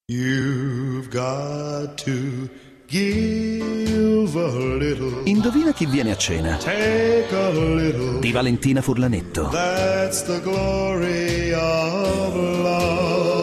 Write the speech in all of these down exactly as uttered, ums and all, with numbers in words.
You've got to give a little. Indovina chi viene a cena? Take a little. Di Valentina Furlanetto. That's the glory of love.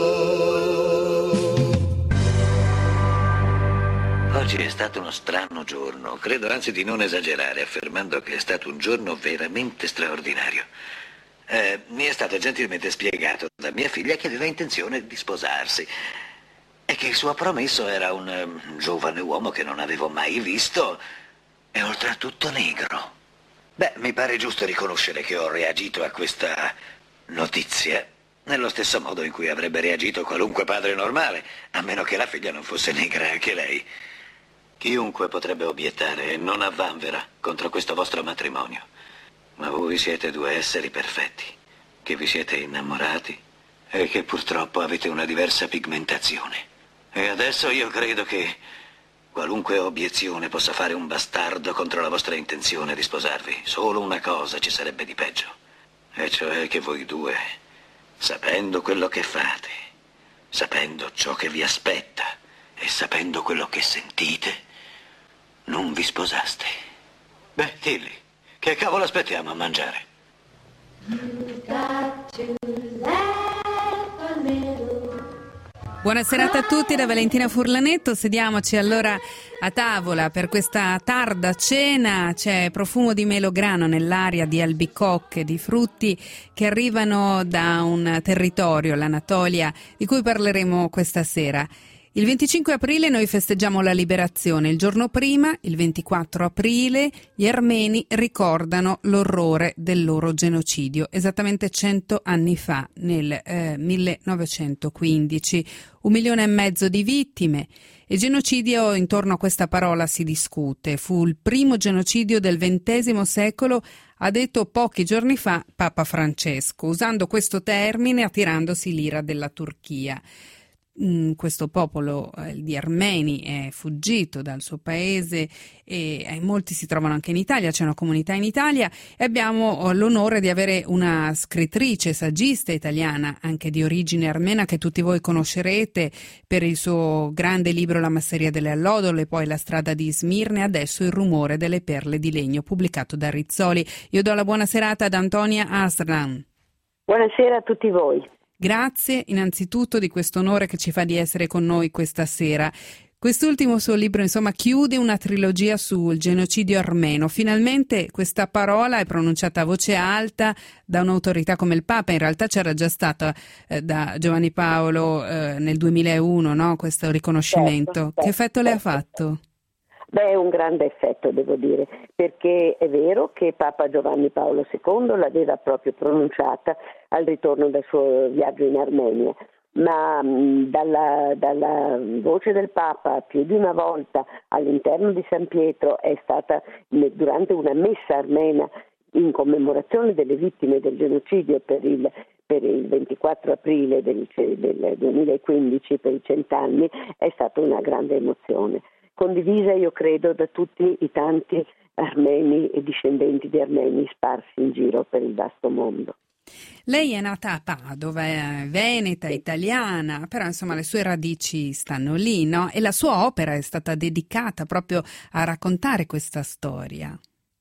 Oggi è stato uno strano giorno. Credo anzi di non esagerare affermando che è stato un giorno veramente straordinario. Eh, mi è stato gentilmente spiegato da mia figlia che aveva intenzione di sposarsi e che il suo promesso era un um, giovane uomo che non avevo mai visto e oltretutto negro. Beh, mi pare giusto riconoscere che ho reagito a questa notizia nello stesso modo in cui avrebbe reagito qualunque padre normale, a meno che la figlia non fosse negra anche lei. Chiunque potrebbe obiettare, non avvanvera contro questo vostro matrimonio. Ma voi siete due esseri perfetti, che vi siete innamorati e che purtroppo avete una diversa pigmentazione. E adesso io credo che qualunque obiezione possa fare un bastardo contro la vostra intenzione di sposarvi. Solo una cosa ci sarebbe di peggio, e cioè che voi due, sapendo quello che fate, sapendo ciò che vi aspetta e sapendo quello che sentite, non vi sposaste. Beh, Tilly, che cavolo aspettiamo a mangiare? Buona serata a tutti da Valentina Furlanetto. Sediamoci allora a tavola per questa tarda cena. C'è profumo di melograno nell'aria, di albicocche, di frutti che arrivano da un territorio, l'Anatolia, di cui parleremo questa sera. Il venticinque aprile noi festeggiamo la liberazione. Il giorno prima, il ventiquattro aprile, gli armeni ricordano l'orrore del loro genocidio, esattamente cento anni fa, nel eh, millenovecentoquindici. Un milione e mezzo di vittime. Il genocidio, intorno a questa parola si discute. Fu il primo genocidio del ventesimo secolo, ha detto pochi giorni fa Papa Francesco, usando questo termine attirandosi l'ira della Turchia. Questo popolo eh, di armeni è fuggito dal suo paese e eh, molti si trovano anche in Italia, c'è una comunità in Italia e abbiamo oh, l'onore di avere una scrittrice, saggista italiana, anche di origine armena, che tutti voi conoscerete per il suo grande libro La masseria delle allodole, poi La strada di Smirne, adesso Il rumore delle perle di legno, pubblicato da Rizzoli. Io do la buona serata ad Antonia Aslan. Buonasera a tutti voi. Grazie innanzitutto di questo onore che ci fa di essere con noi questa sera. Quest'ultimo suo libro, insomma, chiude una trilogia sul genocidio armeno. Finalmente questa parola è pronunciata a voce alta da un'autorità come il Papa. In realtà c'era già stata eh, da Giovanni Paolo eh, nel duemilauno, no? Questo riconoscimento. Certo, certo, che effetto le ha certo. fatto? Beh, un grande effetto, devo dire, perché è vero che Papa Giovanni Paolo secondo l'aveva proprio pronunciata al ritorno dal suo viaggio in Armenia, ma mh, dalla, dalla voce del Papa più di una volta all'interno di San Pietro è stata durante una messa armena in commemorazione delle vittime del genocidio per il per il ventiquattro aprile del, del duemilaquindici, per i cent'anni, è stata una grande emozione, condivisa io credo da tutti i tanti armeni e discendenti di armeni sparsi in giro per il vasto mondo. Lei è nata a Padova, è veneta, italiana, però insomma le sue radici stanno lì, no? E la sua opera è stata dedicata proprio a raccontare questa storia.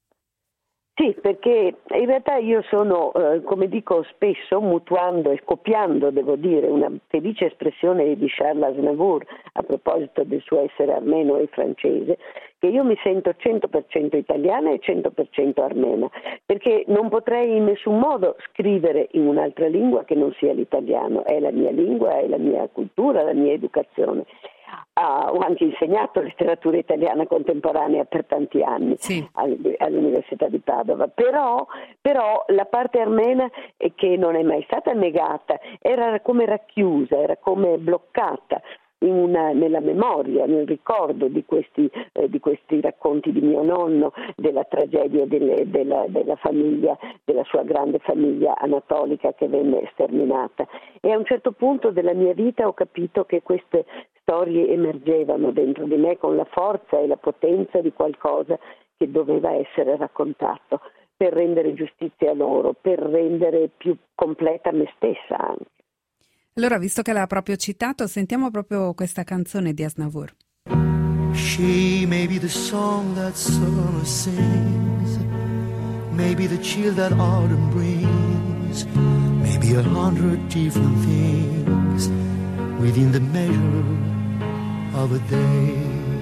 Sì, perché in realtà io sono, eh, come dico spesso, mutuando e copiando, devo dire, una felice espressione di Charles Aznavour a proposito del suo essere armeno e francese, che io mi sento cento per cento italiana e cento per cento armena, perché non potrei in nessun modo scrivere in un'altra lingua che non sia l'italiano, è la mia lingua, è la mia cultura, la mia educazione. Ah, ho anche insegnato letteratura italiana contemporanea per tanti anni, sì, all'Università di Padova, però, però la parte armena, che non è mai stata negata, era come racchiusa, era come bloccata in una, nella memoria, nel ricordo di questi, eh, di questi racconti di mio nonno, della tragedia delle, della, della famiglia, della sua grande famiglia anatolica che venne sterminata. E a un certo punto della mia vita ho capito che queste storie emergevano dentro di me con la forza e la potenza di qualcosa che doveva essere raccontato per rendere giustizia a loro, per rendere più completa me stessa anche. Allora, visto che l'ha proprio citato, sentiamo proprio questa canzone di Aznavour. She may be the song that summer sings, maybe the chill that autumn brings, maybe a hundred different things within the measure of a day.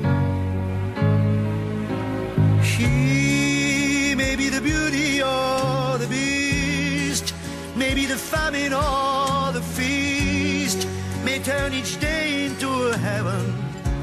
She may be the beauty or the beast, maybe the famine or the feast, may turn each day into a heaven.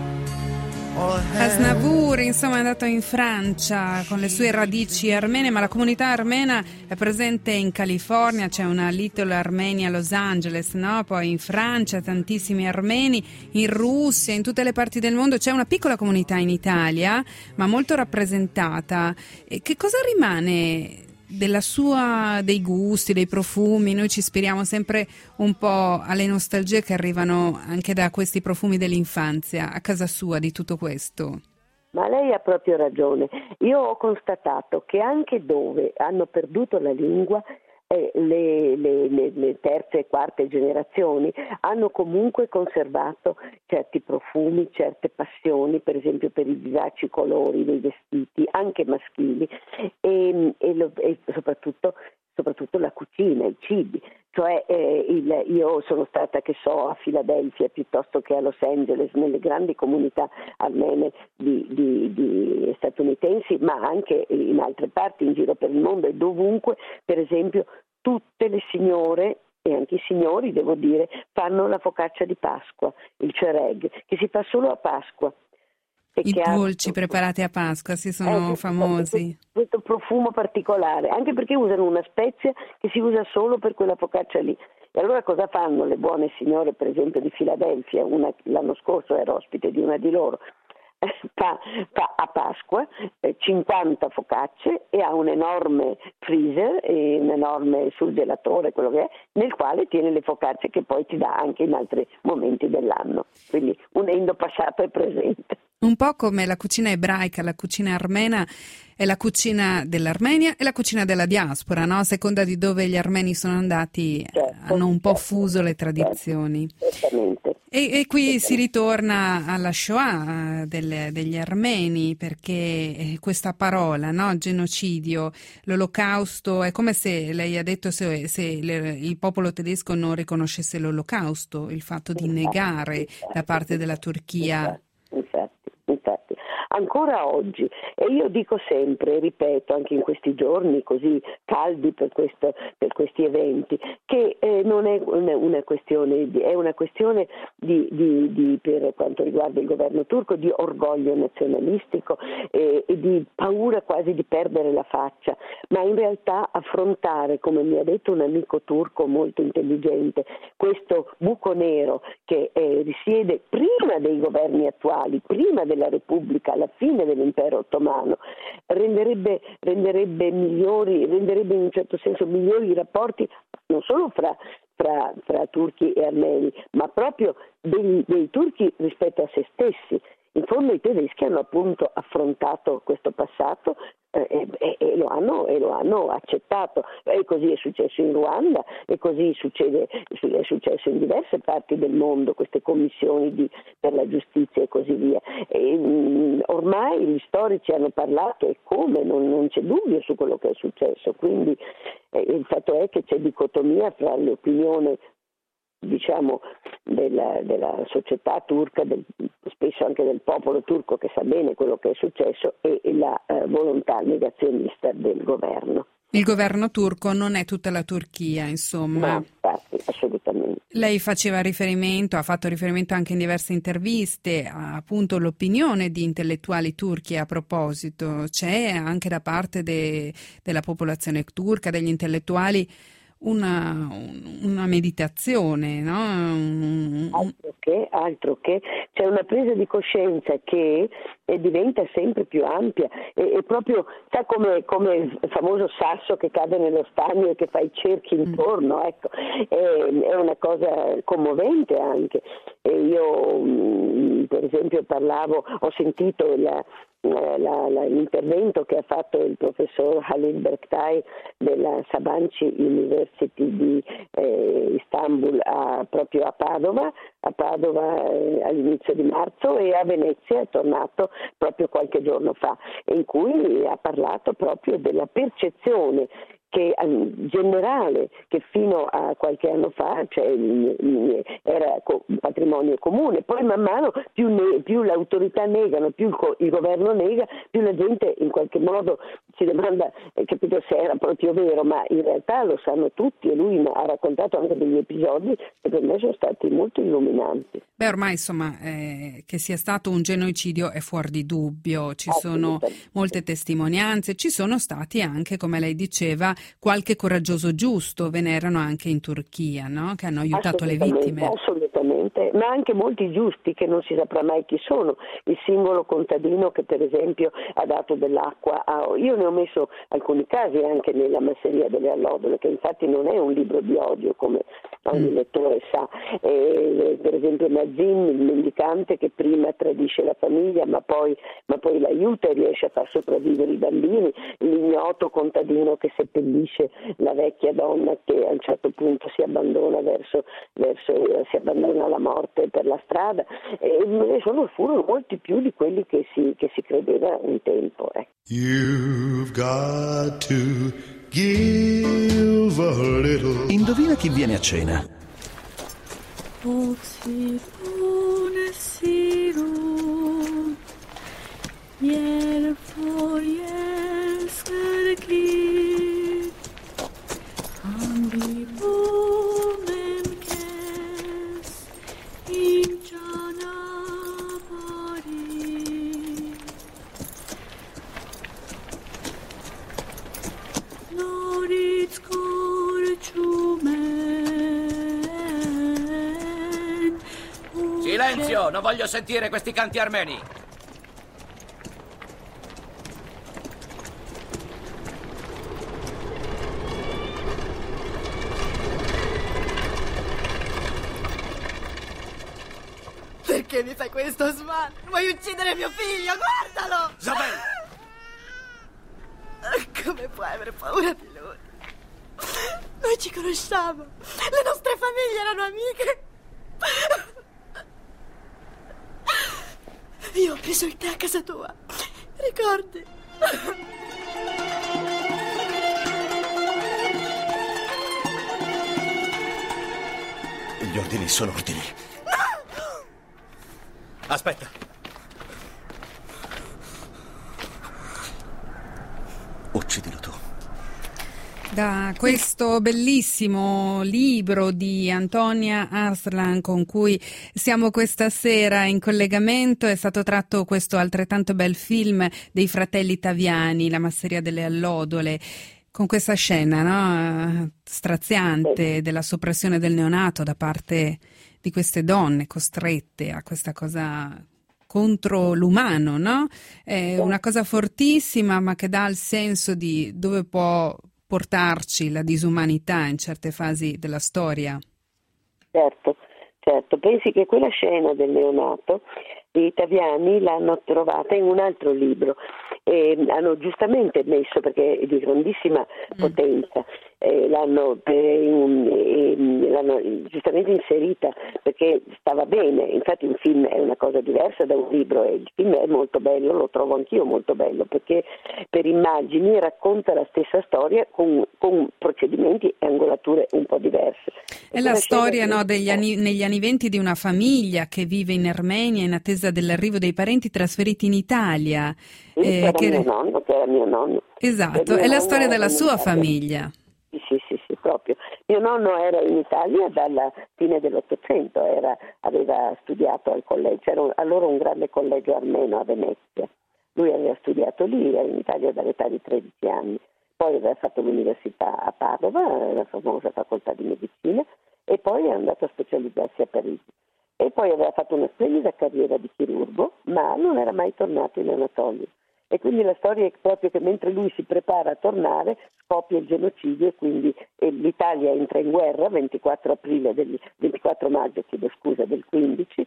Aznavour, insomma, è andato in Francia con le sue radici armene, ma la comunità armena è presente in California, c'è una Little Armenia a Los Angeles, no? Poi in Francia tantissimi armeni, in Russia, in tutte le parti del mondo c'è una piccola comunità in Italia, ma molto rappresentata. E che cosa rimane della sua, dei gusti, dei profumi? Noi ci ispiriamo sempre un po' alle nostalgie che arrivano anche da questi profumi dell'infanzia. A casa sua di tutto questo? Ma lei ha proprio ragione. Io ho constatato che anche dove hanno perduto la lingua, eh, le, le, le, le terze e quarte generazioni hanno comunque conservato certi profumi, certe passioni, per esempio per i vivaci colori dei vestiti, anche maschili, e, e, lo, e soprattutto, soprattutto la cucina, i cibi. Cioè eh, il, io sono stata, che so, a Filadelfia piuttosto che a Los Angeles, nelle grandi comunità armene di, di, di statunitensi, ma anche in altre parti in giro per il mondo, e dovunque, per esempio, tutte le signore e anche i signori, devo dire, fanno la focaccia di Pasqua, il cereg, che si fa solo a Pasqua. I dolci ha... preparati a Pasqua, sì, sono eh, famosi. Questo profumo particolare, anche perché usano una spezia che si usa solo per quella focaccia lì. E allora cosa fanno le buone signore, per esempio di Filadelfia? Una, l'anno scorso ero ospite di una di loro. Fa, fa a Pasqua eh, cinquanta focacce e ha un enorme freezer e un enorme surgelatore, quello che è, nel quale tiene le focacce che poi ti dà anche in altri momenti dell'anno. Quindi unendo passato e presente. Un po' come la cucina ebraica, la cucina armena è la cucina dell'Armenia e la cucina della diaspora, no? A seconda di dove gli armeni sono andati, certo, hanno un po' certo, fuso le tradizioni. Certamente. E, e qui si ritorna alla Shoah delle, degli armeni, perché questa parola, no? Genocidio, l'olocausto, è come se lei ha detto se, se le, il popolo tedesco non riconoscesse l'olocausto, il fatto di negare da parte della Turchia. Infatti, infatti, ancora oggi, e io dico sempre, ripeto anche in questi giorni così caldi per, questo, per questi eventi, che eh, non è una, una questione, di, è una questione di, di, di, per quanto riguarda il governo turco, di orgoglio nazionalistico eh, e di paura quasi di perdere la faccia, ma in realtà affrontare, come mi ha detto un amico turco molto intelligente, questo buco nero che eh, risiede prima dei governi attuali, prima della Repubblica, alla fine dell'impero ottomano, renderebbe, renderebbe migliori, renderebbe in un certo senso migliori i rapporti non solo fra, fra, fra turchi e armeni, ma proprio dei, dei turchi rispetto a se stessi. In fondo i tedeschi hanno appunto affrontato questo passato eh, e, e, lo hanno, e lo hanno accettato, e così è successo in Ruanda, e così succede, è successo in diverse parti del mondo, queste commissioni di, per la giustizia e così via. E, mh, ormai gli storici hanno parlato, e come, non, non c'è dubbio su quello che è successo, quindi eh, il fatto è che c'è dicotomia fra l'opinione, diciamo, della, della società turca, del, spesso anche del popolo turco che sa bene quello che è successo, e la eh, volontà negazionista del governo. Il governo turco non è tutta la Turchia, insomma. No, infatti, assolutamente. Lei faceva riferimento, ha fatto riferimento anche in diverse interviste a appunto l'opinione di intellettuali turchi a proposito. C'è anche da parte de, della popolazione turca, degli intellettuali, Una, una meditazione, no? Altro che, altro che, c'è una presa di coscienza che eh, diventa sempre più ampia, e, e proprio, sa, come, come il famoso sasso che cade nello stagno e che fa i cerchi intorno, mm. ecco, è, è una cosa commovente anche. E io, mh, per esempio, parlavo, ho sentito la la, la, l'intervento che ha fatto il professor Halil Berktay della Sabancı University di eh, Istanbul a, proprio a Padova, a Padova eh, all'inizio di marzo, e a Venezia è tornato proprio qualche giorno fa, in cui ha parlato proprio della percezione che generale, che fino a qualche anno fa, cioè, era un patrimonio comune, poi man mano più, ne, più le autorità negano, più il, il governo nega, più la gente in qualche modo si domanda, eh, capito, se era proprio vero, ma in realtà lo sanno tutti, e lui ha raccontato anche degli episodi che per me sono stati molto illuminanti. Beh, ormai insomma eh, che sia stato un genocidio è fuori di dubbio, ci sono molte testimonianze, ci sono stati anche, come lei diceva, qualche coraggioso giusto, ve ne erano anche in Turchia, no? Che hanno aiutato le vittime. Assolutamente, ma anche molti giusti che non si saprà mai chi sono. Il singolo contadino che per esempio ha dato dell'acqua a... Io ne ho messo alcuni casi anche nella Masseria delle Allodole, che infatti non è un libro di odio come ogni mm. lettore sa. E, per esempio Nazim, il mendicante che prima tradisce la famiglia ma poi, ma poi l'aiuta e riesce a far sopravvivere i bambini, l'ignoto contadino che seppellisce la vecchia donna che a un certo punto si abbandona verso, verso si abbandona alla morte per la strada, e sono, furono molti più di quelli che si, che si credeva un tempo. Eh. You've got to give a little. Indovina chi viene a cena. Silenzio, non voglio sentire questi canti armeni. Perché mi fai questo, Svan? Vuoi uccidere mio figlio? Guardalo! Zabel! Come puoi avere paura di lui? Noi ci conosciamo. Le nostre famiglie erano amiche. Io ho preso il tè a casa tua. Ricordi? Gli ordini sono ordini. Aspetta. Uccidilo tu. Da questo bellissimo libro di Antonia Arslan con cui siamo questa sera in collegamento è stato tratto questo altrettanto bel film dei fratelli Taviani, La masseria delle allodole, con questa scena, no? Straziante della soppressione del neonato da parte di queste donne costrette a questa cosa contro l'umano, no? È una cosa fortissima, ma che dà il senso di dove può portarci la disumanità in certe fasi della storia. Certo, certo. Pensi che quella scena del neonato i Taviani l'hanno trovata in un altro libro e hanno giustamente messo, perché è di grandissima potenza, eh, l'hanno, eh, in, eh, l'hanno giustamente inserita perché stava bene. Infatti un film è una cosa diversa da un libro e il film è molto bello, lo trovo anch'io molto bello, perché per immagini racconta la stessa storia con, con procedimenti e angolature un po' diverse. È la storia, no, degli anni, negli anni venti di una famiglia che vive in Armenia in attesa dell'arrivo dei parenti trasferiti in Italia. Sì, eh, era che mio nonno, che era mio nonno. Esatto, è la storia della sua famiglia. Sì, sì, sì, sì, proprio. Mio nonno era in Italia dalla fine dell'Ottocento, era, aveva studiato al collegio, c'era allora un grande collegio armeno a Venezia. Lui aveva studiato lì, era in Italia dall'età di tredici anni. Poi aveva fatto l'università a Padova, la famosa facoltà di medicina, e poi è andato a specializzarsi a Parigi. E poi aveva fatto una splendida carriera di chirurgo, ma non era mai tornato in Anatolia. E quindi la storia è proprio che mentre lui si prepara a tornare scoppia il genocidio e quindi e l'Italia entra in guerra ventiquattro aprile del, ventiquattro maggio chiedo scusa, del quindici,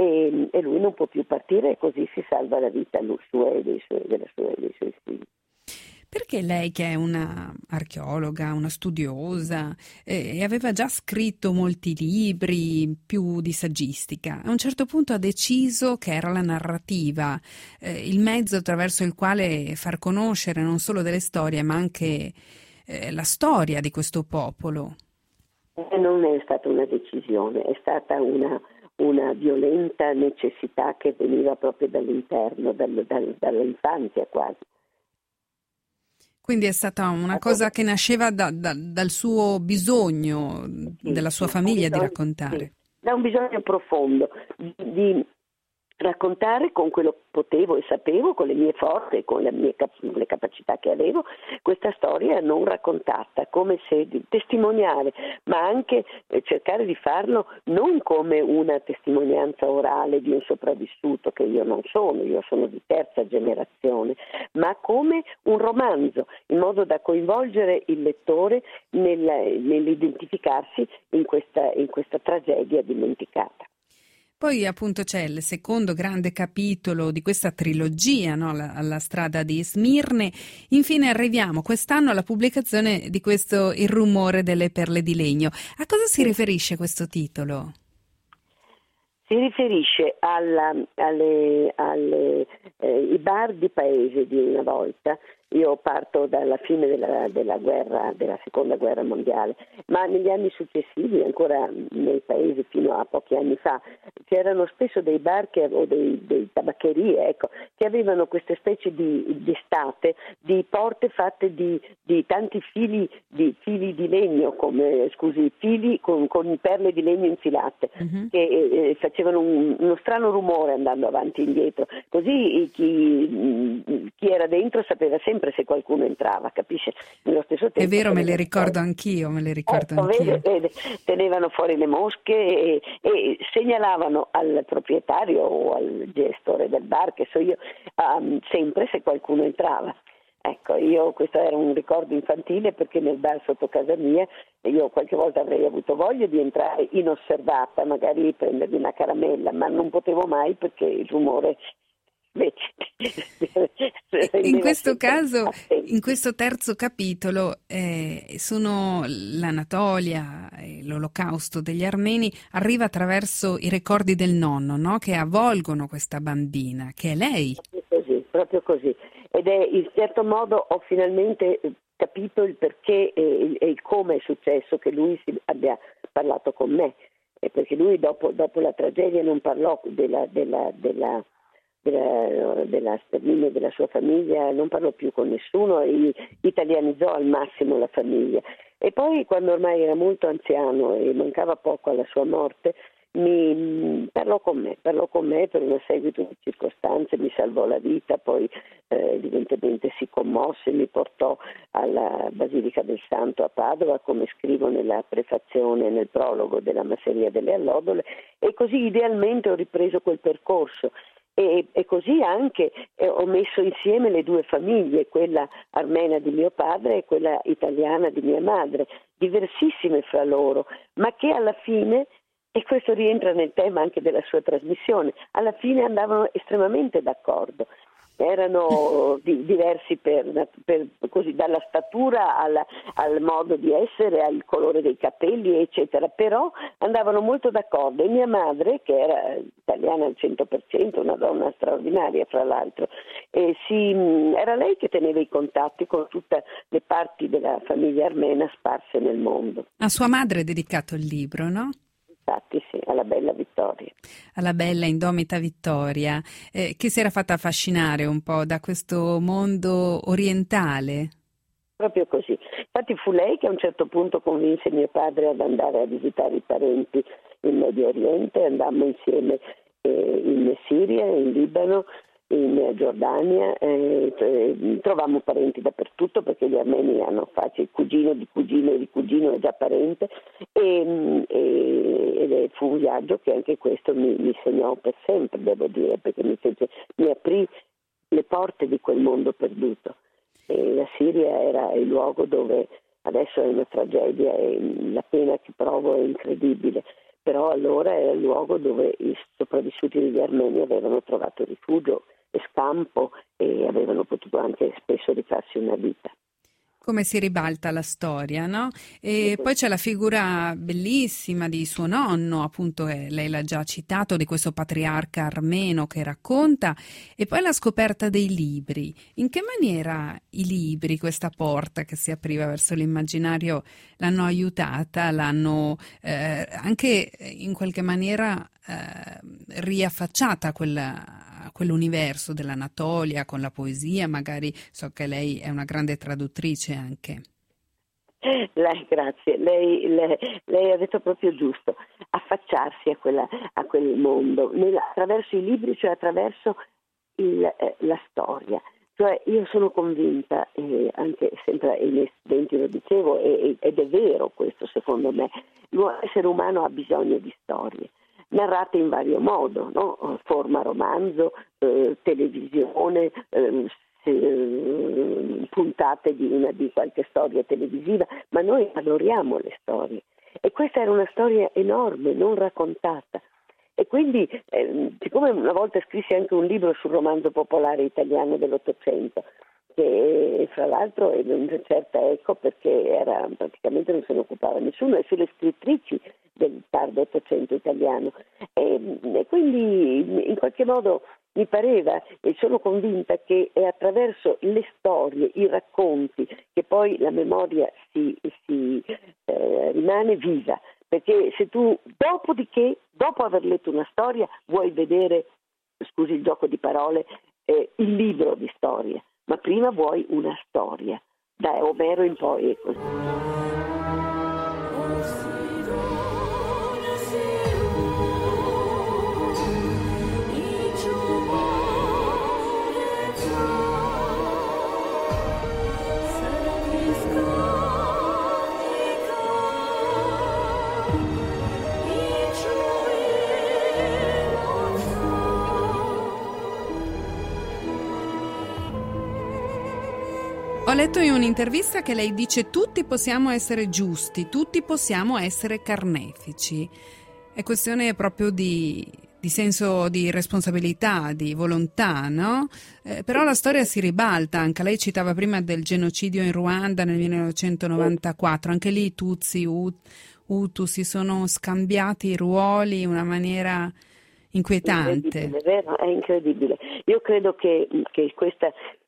e, e lui non può più partire e così si salva la vita lui, sua e dei suoi, della sua e dei suoi figli. Perché lei, che è una archeologa, una studiosa, eh, e aveva già scritto molti libri più di saggistica, a un certo punto ha deciso che era la narrativa, eh, il mezzo attraverso il quale far conoscere non solo delle storie, ma anche eh, la storia di questo popolo? Non è stata una decisione, è stata una, una violenta necessità che veniva proprio dall'interno, dal, dal, dall'infanzia quasi. Quindi è stata una cosa che nasceva da, da, dal suo bisogno, sì, della sua sì, famiglia, bisogno, di raccontare. Sì, da un bisogno profondo di, di raccontare con quello che potevo e sapevo, con le mie forze, con le mie cap- le capacità che avevo, questa storia non raccontata, come se di testimoniare, ma anche eh, cercare di farlo non come una testimonianza orale di un sopravvissuto, che io non sono, io sono di terza generazione, ma come un romanzo, in modo da coinvolgere il lettore nel, nell'identificarsi in questa, in questa tragedia dimenticata. Poi appunto c'è il secondo grande capitolo di questa trilogia, no? la, alla strada di Smirne. Infine arriviamo quest'anno alla pubblicazione di questo Il rumore delle perle di legno. A cosa si riferisce questo titolo? Si riferisce alla, alle, alle eh, i bar di paese di una volta. Io parto dalla fine della, della guerra, della seconda guerra mondiale, ma negli anni successivi, ancora nei paesi fino a pochi anni fa, c'erano spesso dei bar che, o dei, dei tabaccherie, ecco, che avevano queste specie di, di state, di porte fatte di, di tanti fili di, fili di legno, come, scusi, fili con, con perle di legno infilate, uh-huh. che eh, facevano un, uno strano rumore andando avanti e indietro, così chi, chi era dentro sapeva sempre se qualcuno entrava, capisce? Nello stesso tempo, è vero, me le ricordo anch'io, me le ricordo ecco, anch'io. Vede, vede, tenevano fuori le mosche e, e segnalavano al proprietario o al gestore del bar, che so io, um, sempre se qualcuno entrava. Ecco, io questo era un ricordo infantile, perché nel bar sotto casa mia io qualche volta avrei avuto voglia di entrare inosservata, magari prendermi una caramella, ma non potevo mai perché il rumore. In questo caso, in questo terzo capitolo, eh, sono l'Anatolia e l'Olocausto degli armeni arriva attraverso i ricordi del nonno, no? Che avvolgono questa bambina, che è lei. Proprio così, proprio così. Ed è in certo modo ho finalmente capito il perché e il come è successo che lui si abbia parlato con me, e perché lui dopo, dopo la tragedia non parlò della, della, della Della, della sterminio della sua famiglia, non parlò più con nessuno e italianizzò al massimo la famiglia. E poi, quando ormai era molto anziano e mancava poco alla sua morte, mi parlò con me, parlò con me per una seguito di circostanze, mi salvò la vita, poi eh, evidentemente si commosse, mi portò alla Basilica del Santo a Padova, come scrivo nella prefazione, nel prologo della Masseria delle Allodole, e così idealmente ho ripreso quel percorso. E, e così anche eh, ho messo insieme le due famiglie, quella armena di mio padre e quella italiana di mia madre, diversissime fra loro, ma che alla fine, e questo rientra nel tema anche della sua trasmissione, alla fine andavano estremamente d'accordo. Erano di, diversi per, per, così, dalla statura alla, al modo di essere, al colore dei capelli, eccetera, però andavano molto d'accordo. E mia madre, che era italiana al cento per cento, una donna straordinaria fra l'altro, e si, era lei che teneva i contatti con tutte le parti della famiglia armena sparse nel mondo. A sua madre è dedicato il libro, no? Infatti sì, alla bella Vittoria. Alla bella indomita Vittoria, eh, che si era fatta affascinare un po' da questo mondo orientale. Proprio così. Infatti fu lei che a un certo punto convinse mio padre ad andare a visitare i parenti in Medio Oriente. Andammo insieme eh, in Siria, in Libano, in Giordania, eh, trovammo parenti dappertutto, perché gli armeni hanno facile, il cugino di cugino di cugino è già parente, e, e, ed fu un viaggio che anche questo mi, mi segnò per sempre, devo dire, perché mi, fece, mi aprì le porte di quel mondo perduto. E la Siria era il luogo dove adesso è una tragedia e la pena che provo è incredibile, però allora era il luogo dove i sopravvissuti degli armeni avevano trovato rifugio e scampo e avevano potuto anche spesso rifarsi una vita. Come si ribalta la storia, no? E poi c'è la figura bellissima di suo nonno, appunto, che lei l'ha già citato, di questo patriarca armeno che racconta, e poi la scoperta dei libri. In che maniera i libri, questa porta che si apriva verso l'immaginario, l'hanno aiutata, l'hanno eh, anche in qualche maniera eh, riaffacciata a quella a quell'universo dell'Anatolia con la poesia, magari so che lei è una grande traduttrice anche. Lei, grazie, lei, lei, lei ha detto proprio giusto, affacciarsi a, quella, a quel mondo, nel, attraverso i libri, cioè attraverso il, eh, la storia. Cioè io sono convinta, eh, anche sempre ai miei studenti lo dicevo, e, ed è vero questo secondo me, l'essere umano ha bisogno di storie, narrate in vario modo, no? Forma romanzo, eh, televisione, eh, se, puntate di, una, di qualche storia televisiva, ma noi adoriamo le storie. E questa era una storia enorme, non raccontata. E quindi, eh, siccome una volta scrissi anche un libro sul romanzo popolare italiano dell'Ottocento, che fra l'altro è di una certa eco perché era, praticamente non se ne occupava nessuno, e sulle scrittrici del tardo Ottocento italiano. E, e quindi in qualche modo mi pareva, e sono convinta, che è attraverso le storie, i racconti, che poi la memoria si, si eh, rimane viva. Perché se tu, dopodiché, dopo aver letto una storia, vuoi vedere, scusi il gioco di parole, eh, il libro di storie, ma prima vuoi una storia. Da Omero in poi è così. Ho letto in un'intervista che lei dice: tutti possiamo essere giusti, tutti possiamo essere carnefici. È questione proprio di, di senso di responsabilità, di volontà, no? Eh, però la storia si ribalta anche. Lei citava prima del genocidio in Ruanda nel millenovecentonovantaquattro, anche lì i Tutsi, Hutu si sono scambiati i ruoli in una maniera inquietante. Incredibile, vero? È incredibile. Io credo che, che questo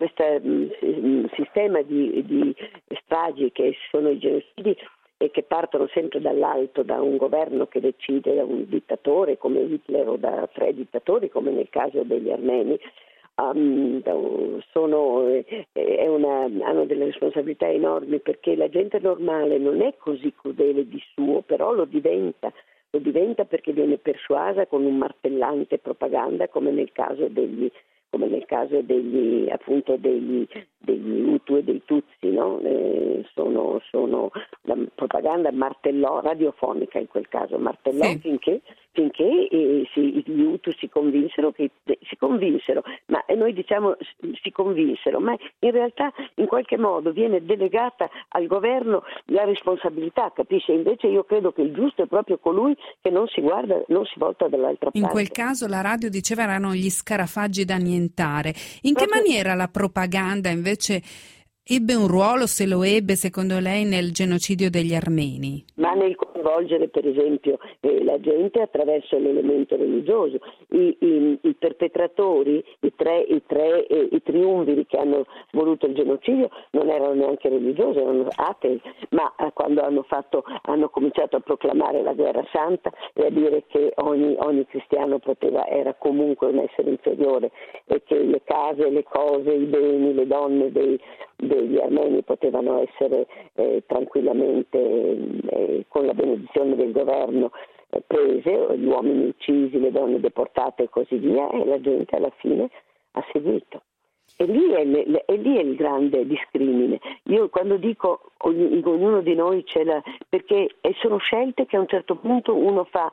sistema di, di stragi che sono i genocidi e che partono sempre dall'alto, da un governo che decide, da un dittatore come Hitler o da tre dittatori come nel caso degli armeni, um, sono, è una, hanno delle responsabilità enormi, perché la gente normale non è così crudele di suo, però lo diventa. Lo diventa perché viene persuasa con un martellante propaganda, come nel caso degli, come nel caso degli appunto degli, degli Hutu e dei Tutsi, no? Eh, sono, sono la propaganda martellò, radiofonica in quel caso, martellò sì. finché, finché eh, si, gli Hutu si convinsero, che, si convinsero, ma noi diciamo si convinsero, ma in realtà in qualche modo viene delegata al governo la responsabilità, capisce? Invece io credo che il giusto è proprio colui che non si guarda, non si volta dall'altra parte. In quel caso la radio diceva erano gli scarafaggi da annientare. In che maniera la propaganda invece ebbe un ruolo, se lo ebbe secondo lei, nel genocidio degli armeni? Ma nel coinvolgere per esempio eh, la gente attraverso l'elemento religioso. I, i, i perpetratori, i tre, i, tre eh, i triumviri che hanno voluto il genocidio non erano neanche religiosi, erano atei, ma eh, quando hanno, fatto, hanno cominciato a proclamare la guerra santa e a dire che ogni, ogni cristiano poteva, era comunque un essere inferiore e che le case, le cose, i beni, le donne dei degli armeni potevano essere eh, tranquillamente eh, con la benedizione del governo eh, prese, gli uomini uccisi, le donne deportate e così via, e la gente alla fine ha seguito. E lì è, le, e lì è il grande discrimine. Io quando dico ogni, ognuno di noi c'è la, perché sono scelte che a un certo punto uno fa.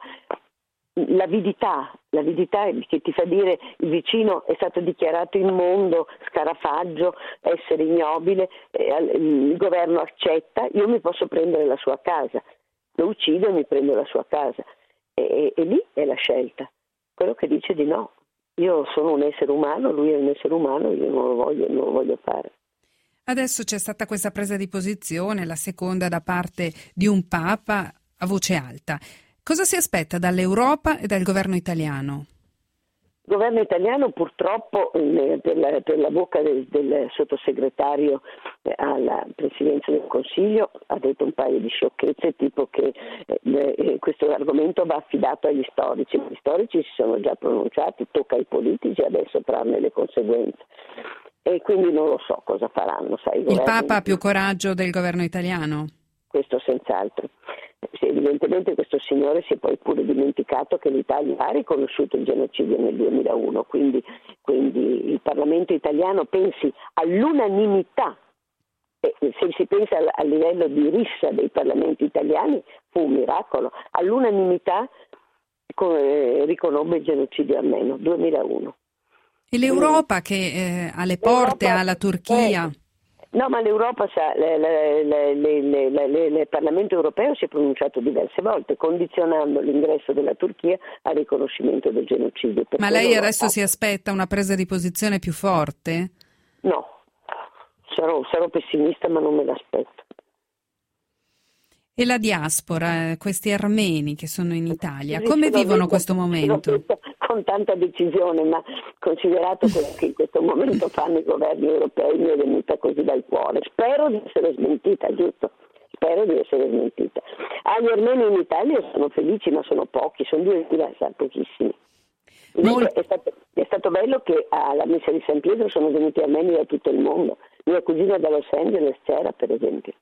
L'avidità, l'avidità che ti fa dire il vicino è stato dichiarato immondo, scarafaggio, essere ignobile, eh, il governo accetta, io mi posso prendere la sua casa, lo uccido e mi prendo la sua casa. E, e lì è la scelta. Quello che dice di no. Io sono un essere umano, lui è un essere umano, io non lo voglio, non lo voglio fare. Adesso c'è stata questa presa di posizione, la seconda da parte di un Papa a voce alta. Cosa si aspetta dall'Europa e dal governo italiano? Il governo italiano purtroppo eh, per, la, per la bocca del, del sottosegretario eh, alla Presidenza del Consiglio ha detto un paio di sciocchezze, tipo che eh, eh, questo argomento va affidato agli storici. Gli storici si sono già pronunciati, tocca ai politici adesso trarne le conseguenze. E quindi non lo so cosa faranno. Sai, il Papa ha più coraggio del governo italiano? Questo senz'altro. Evidentemente questo signore si è poi pure dimenticato che l'Italia ha riconosciuto il genocidio nel duemilauno, quindi, quindi il Parlamento italiano pensi all'unanimità, e se si pensa al, al livello di rissa dei parlamenti italiani fu un miracolo, all'unanimità eh, riconobbe il genocidio armeno, duemilauno. E l'Europa che eh, ha le porte L'Europa, alla Turchia? Eh, No, ma l'Europa, sa, le, le, le, le, le, le, il Parlamento europeo si è pronunciato diverse volte, condizionando l'ingresso della Turchia al riconoscimento del genocidio. Ma lei adesso si aspetta una presa di posizione più forte? No, sarò, sarò pessimista, ma non me l'aspetto. E la diaspora, questi armeni che sono in Italia, come vivono questo momento? Con tanta decisione, ma considerato quello che in questo momento fanno i governi europei mi è venuta così dal cuore. Spero di essere smentita, giusto? Spero di essere smentita. Ah, gli armeni in Italia sono felici, ma sono pochi, sono duemila, pochissimi. Molto... È, stato, è stato bello che alla messa di San Pietro sono venuti armeni da tutto il mondo. Mia cugina da Los Angeles c'era, per esempio.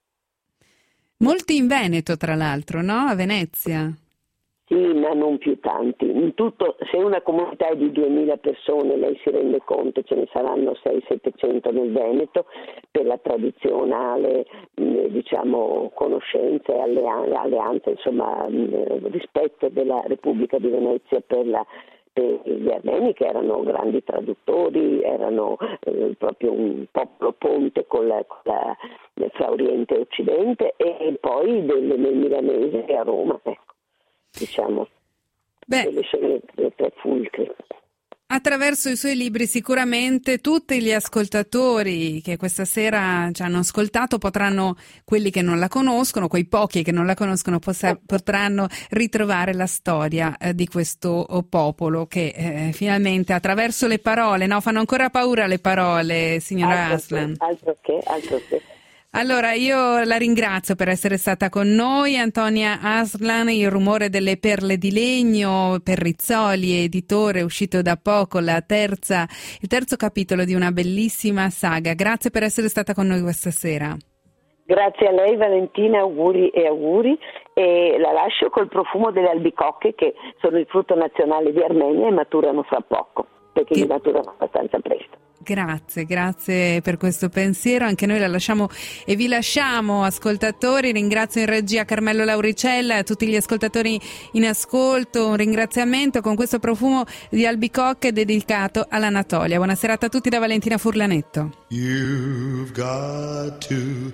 Molti in Veneto, tra l'altro, no? A Venezia. Sì, ma non più tanti. In tutto, se una comunità è di duemila persone, lei si rende conto, ce ne saranno seicento settecento nel Veneto, per la tradizionale, diciamo, conoscenza e alleanza, alleanza, insomma, rispetto della Repubblica di Venezia per la per gli armeni, che erano grandi traduttori, erano eh, proprio un popolo ponte con la, con la, fra Oriente e Occidente, e poi delle, nel Milanese e a Roma, ecco, diciamo. Beh, quelle sono le, le tre fulcre. Attraverso i suoi libri sicuramente tutti gli ascoltatori che questa sera ci hanno ascoltato potranno, quelli che non la conoscono, quei pochi che non la conoscono, possa, potranno ritrovare la storia eh, di questo popolo che eh, finalmente attraverso le parole, no, fanno ancora paura le parole, signora altro Aslan. Che, altro che, altro che. Allora io la ringrazio per essere stata con noi, Antonia Aslan, Il rumore delle perle di legno per Rizzoli, editore, uscito da poco, la terza, il terzo capitolo di una bellissima saga. Grazie per essere stata con noi questa sera. Grazie a lei Valentina, auguri e auguri, e la lascio col profumo delle albicocche che sono il frutto nazionale di Armenia e maturano fra poco, perché che... maturano abbastanza presto. Grazie, grazie per questo pensiero, anche noi la lasciamo e vi lasciamo ascoltatori, ringrazio in regia Carmelo Lauricella e a tutti gli ascoltatori in ascolto, un ringraziamento con questo profumo di albicocche dedicato all'Anatolia. Buona serata a tutti da Valentina Furlanetto. You've got to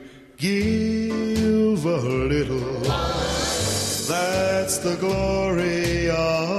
give a little, that's the glory of